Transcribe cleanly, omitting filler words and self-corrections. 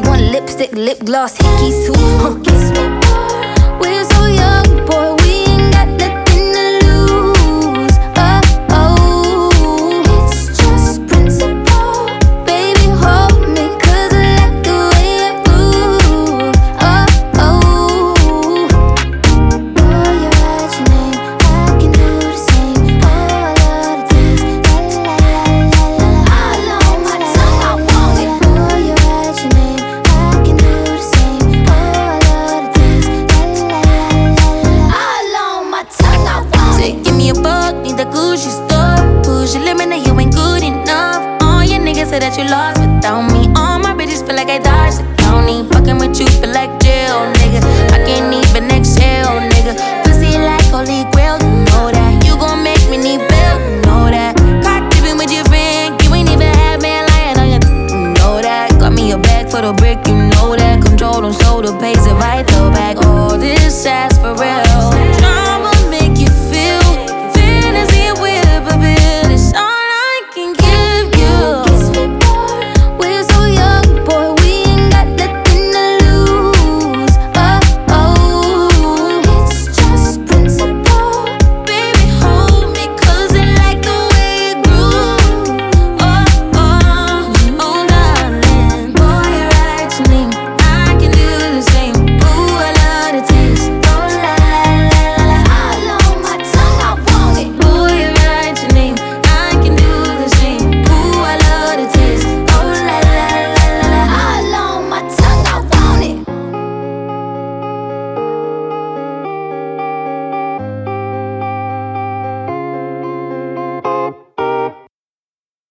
want lipstick, lip gloss, hickeys too. Guess what? We're so young, boy, we ain't got nothing to lose. Oh, oh, it's just principle. Baby, hold me, 'cause I like the way you move. Oh, oh. Boy, you write your name, I can do the same. Oh, I love the taste. La la la la la. All on my tongue, I want it. Boy, you write your name, I can do the same. Oh, I love the taste. La la la la la. All on my tongue, I want it. So give me a buck, need the Gucci store. Push your limit, that you ain't good enough. All your niggas say that you lost without me. All my bitches feel like I